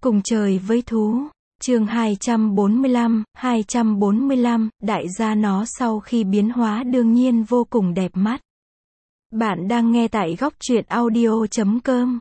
Cùng trời với thú. Chương 245, đại gia nó sau khi biến hóa đương nhiên vô cùng đẹp mắt. Bạn đang nghe tại góc truyện audio.com.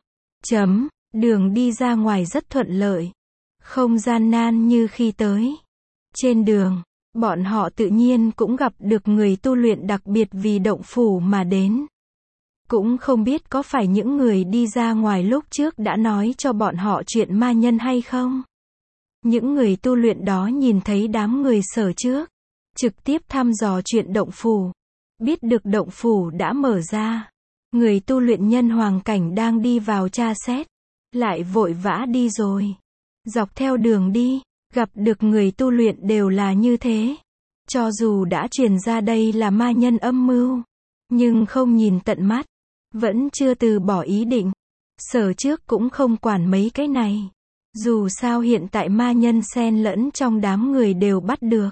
Đường đi ra ngoài rất thuận lợi. Không gian nan như khi tới. Trên đường, bọn họ tự nhiên cũng gặp được người tu luyện đặc biệt vì động phủ mà đến. Cũng không biết có phải những người đi ra ngoài lúc trước đã nói cho bọn họ chuyện ma nhân hay không? Những người tu luyện đó nhìn thấy đám người Sở trước, trực tiếp thăm dò chuyện động phủ. Biết được động phủ đã mở ra. Người tu luyện nhân hoàng cảnh đang đi vào tra xét. Lại vội vã đi rồi. Dọc theo đường đi, gặp được người tu luyện đều là như thế. Cho dù đã truyền ra đây là ma nhân âm mưu, nhưng không nhìn tận mắt, vẫn chưa từ bỏ ý định. Sở trước cũng không quản mấy cái này. Dù sao hiện tại ma nhân xen lẫn trong đám người đều bắt được.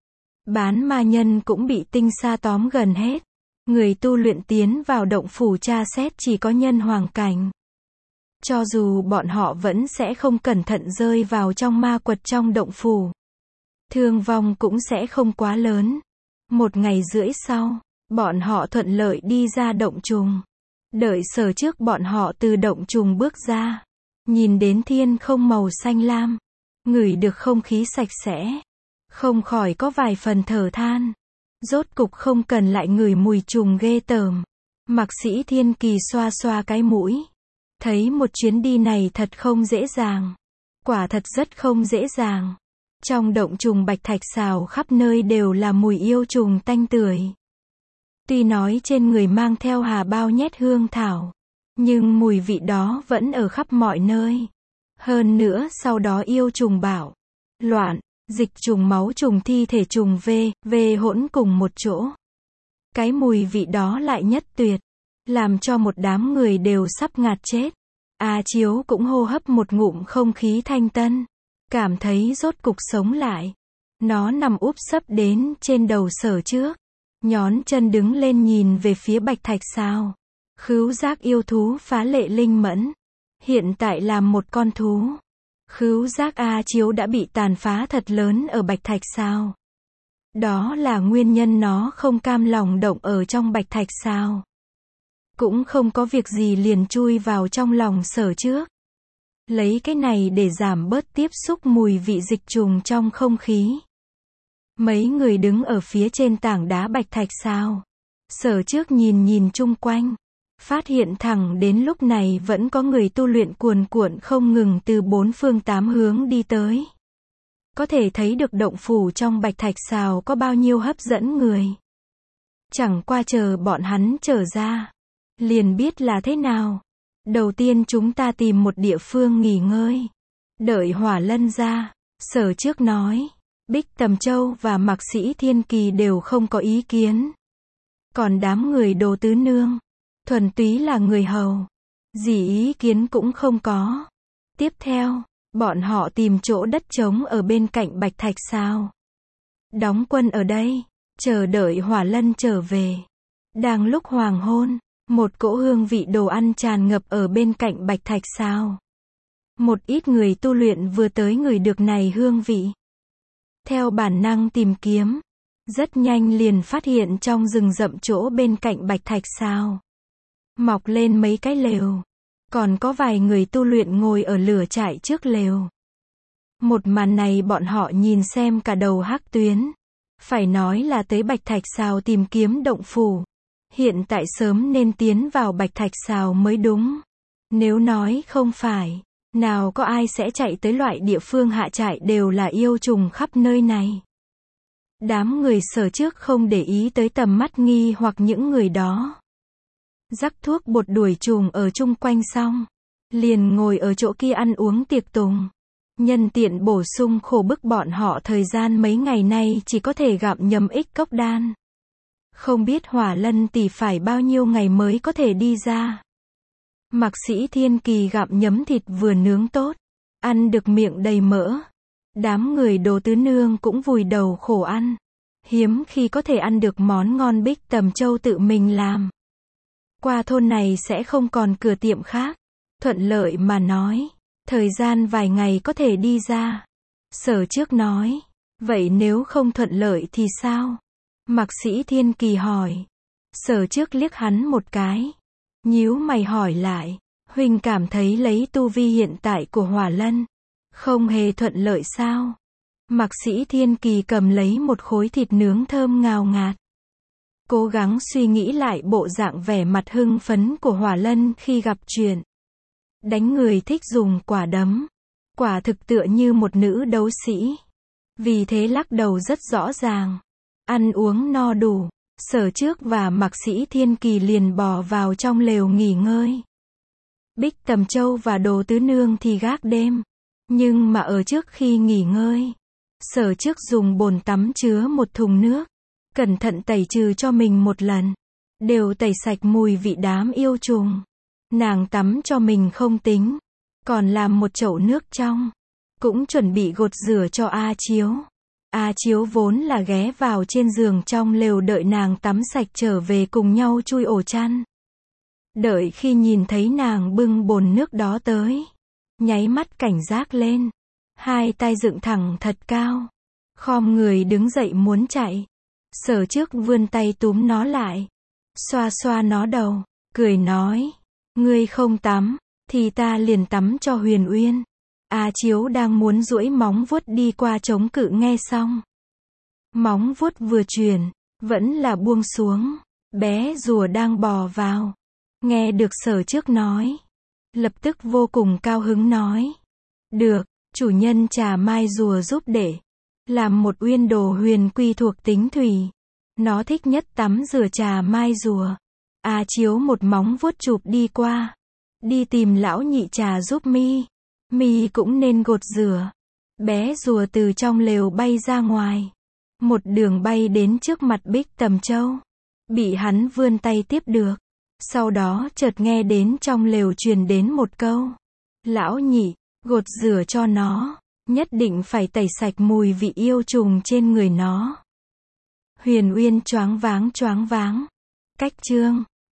Bán ma nhân cũng bị tinh sa tóm gần hết. Người tu luyện tiến vào động phủ tra xét chỉ có nhân hoàng cảnh. Cho dù bọn họ vẫn sẽ không cẩn thận rơi vào trong ma quật trong động phủ, thương vong cũng sẽ không quá lớn. 1 ngày rưỡi sau, bọn họ thuận lợi đi ra động trùng. Đợi Sở trước bọn họ từ động trùng bước ra. Nhìn đến thiên không màu xanh lam, ngửi được không khí sạch sẽ, không khỏi có vài phần thở than. Rốt cục không cần lại ngửi mùi trùng ghê tởm. Mạc Sĩ Thiên Kỳ xoa xoa cái mũi. Thấy một chuyến đi này thật không dễ dàng. Quả thật rất không dễ dàng. Trong động trùng bạch thạch xào khắp nơi đều là mùi yêu trùng tanh tưởi. Tuy nói trên người mang theo hà bao nhét hương thảo, nhưng mùi vị đó vẫn ở khắp mọi nơi. Hơn nữa sau đó yêu trùng bạo loạn, dịch trùng máu trùng thi thể trùng về hỗn cùng một chỗ. Cái mùi vị đó lại nhất tuyệt, làm cho một đám người đều sắp ngạt chết. A Chiếu cũng hô hấp một ngụm không khí thanh tân, cảm thấy rốt cục sống lại. Nó nằm úp sấp đến trên đầu Sở trước, nhón chân đứng lên nhìn về phía bạch thạch sao. Khứu giác yêu thú phá lệ linh mẫn. Hiện tại làm một con thú. Khứu giác A Chiếu đã bị tàn phá thật lớn ở bạch thạch sao. Đó là nguyên nhân nó không cam lòng động ở trong bạch thạch sao. Cũng không có việc gì liền chui vào trong lòng Sở trước. Lấy cái này để giảm bớt tiếp xúc mùi vị dịch trùng trong không khí. Mấy người đứng ở phía trên tảng đá bạch thạch sao. Sở trước nhìn chung quanh. Phát hiện thẳng đến lúc này vẫn có người tu luyện cuồn cuộn không ngừng từ 4 phương 8 hướng đi tới. Có thể thấy được động phủ trong bạch thạch xào có bao nhiêu hấp dẫn người. Chẳng qua chờ bọn hắn trở ra, liền biết là thế nào. Đầu tiên chúng ta tìm một địa phương nghỉ ngơi. Đợi Hỏa Lân ra, Sở trước nói. Bích Tầm Châu và Mạc Sĩ Thiên Kỳ đều không có ý kiến. Còn đám người Đồ Tứ Nương, thuần túy là người hầu, gì ý kiến cũng không có. Tiếp theo, bọn họ tìm chỗ đất trống ở bên cạnh bạch thạch sao. Đóng quân ở đây, chờ đợi Hỏa Lân trở về. Đang lúc hoàng hôn, một cỗ hương vị đồ ăn tràn ngập ở bên cạnh bạch thạch sao. Một ít người tu luyện vừa tới ngửi được này hương vị. Theo bản năng tìm kiếm, rất nhanh liền phát hiện trong rừng rậm chỗ bên cạnh bạch thạch sao. Mọc lên mấy cái lều. Còn có vài người tu luyện ngồi ở lửa trại trước lều. Một màn này bọn họ nhìn xem cả đầu hắc tuyến. Phải nói là tới bạch thạch xào tìm kiếm động phủ. Hiện tại sớm nên tiến vào bạch thạch xào mới đúng. Nếu nói không phải, nào có ai sẽ chạy tới loại địa phương hạ trại đều là yêu trùng khắp nơi này. Đám người Sở trước không để ý tới tầm mắt nghi hoặc những người đó. Rắc thuốc bột đuổi trùng ở chung quanh xong, liền ngồi ở chỗ kia ăn uống tiệc tùng. Nhân tiện bổ sung khổ bức bọn họ thời gian mấy ngày nay chỉ có thể gặm nhấm ích cốc đan. Không biết Hỏa Lân tỷ phải bao nhiêu ngày mới có thể đi ra. Mạc Sĩ Thiên Kỳ gặm nhấm thịt vừa nướng tốt, ăn được miệng đầy mỡ. Đám người Đồ Tứ Nương cũng vùi đầu khổ ăn. Hiếm khi có thể ăn được món ngon Bích Tầm Châu tự mình làm. Qua thôn này sẽ không còn cửa tiệm khác. Thuận lợi mà nói, Thời gian vài ngày có thể đi ra. Sở Trước nói. Vậy nếu không thuận lợi thì sao? Mạc Sĩ Thiên Kỳ hỏi. Sở Trước liếc hắn một cái. Nhíu mày hỏi lại. Huynh cảm thấy lấy tu vi hiện tại của Hỏa Lân, không hề thuận lợi sao? Mạc Sĩ Thiên Kỳ cầm lấy một khối thịt nướng thơm ngào ngạt. Cố gắng suy nghĩ lại bộ dạng vẻ mặt hưng phấn của Hỏa Lân khi gặp chuyện. Đánh người thích dùng quả đấm. Quả thực tựa như một nữ đấu sĩ. Vì thế lắc đầu rất rõ ràng. Ăn uống no đủ, Sở Trước và Mạc Sĩ Thiên Kỳ liền bò vào trong lều nghỉ ngơi. Bích Tầm Châu và Đồ Tứ Nương thì gác đêm. Nhưng mà ở trước khi nghỉ ngơi, Sở Trước dùng bồn tắm chứa một thùng nước, cẩn thận tẩy trừ cho mình một lần. Đều tẩy sạch mùi vị đám yêu trùng. Nàng tắm cho mình không tính, còn làm một chậu nước trong. Cũng chuẩn bị gột rửa cho A Chiếu. A Chiếu vốn là ghé vào trên giường trong lều đợi nàng tắm sạch trở về cùng nhau chui ổ chăn. Đợi khi nhìn thấy nàng bưng bồn nước đó tới, nháy mắt cảnh giác lên. Hai tay dựng thẳng thật cao. Khom người đứng dậy muốn chạy. Sở Trước vươn tay túm nó lại. Xoa xoa nó đầu, cười nói. Ngươi không tắm, thì ta liền tắm cho Huyền Uyên. A Chiếu đang muốn duỗi móng vuốt đi qua chống cự nghe xong. Móng vuốt vừa chuyển, vẫn là buông xuống. Bé rùa đang bò vào. Nghe được Sở Trước nói. Lập tức vô cùng cao hứng nói. Được, chủ nhân trà mai rùa giúp để. Làm một uyên đồ huyền quy thuộc tính thủy. Nó thích nhất tắm rửa trà mai rùa. A Chiếu một móng vuốt chụp đi qua. Đi tìm lão nhị trà giúp mi. Mi cũng nên gột rửa. Bé rùa từ trong lều bay ra ngoài. Một đường bay đến trước mặt Bích Tầm Châu. Bị hắn vươn tay tiếp được. Sau đó chợt nghe đến trong lều truyền đến một câu. Lão nhị, gột rửa cho nó. Nhất định phải tẩy sạch mùi vị yêu trùng trên người nó. Huyền Uyên choáng váng. Cách chương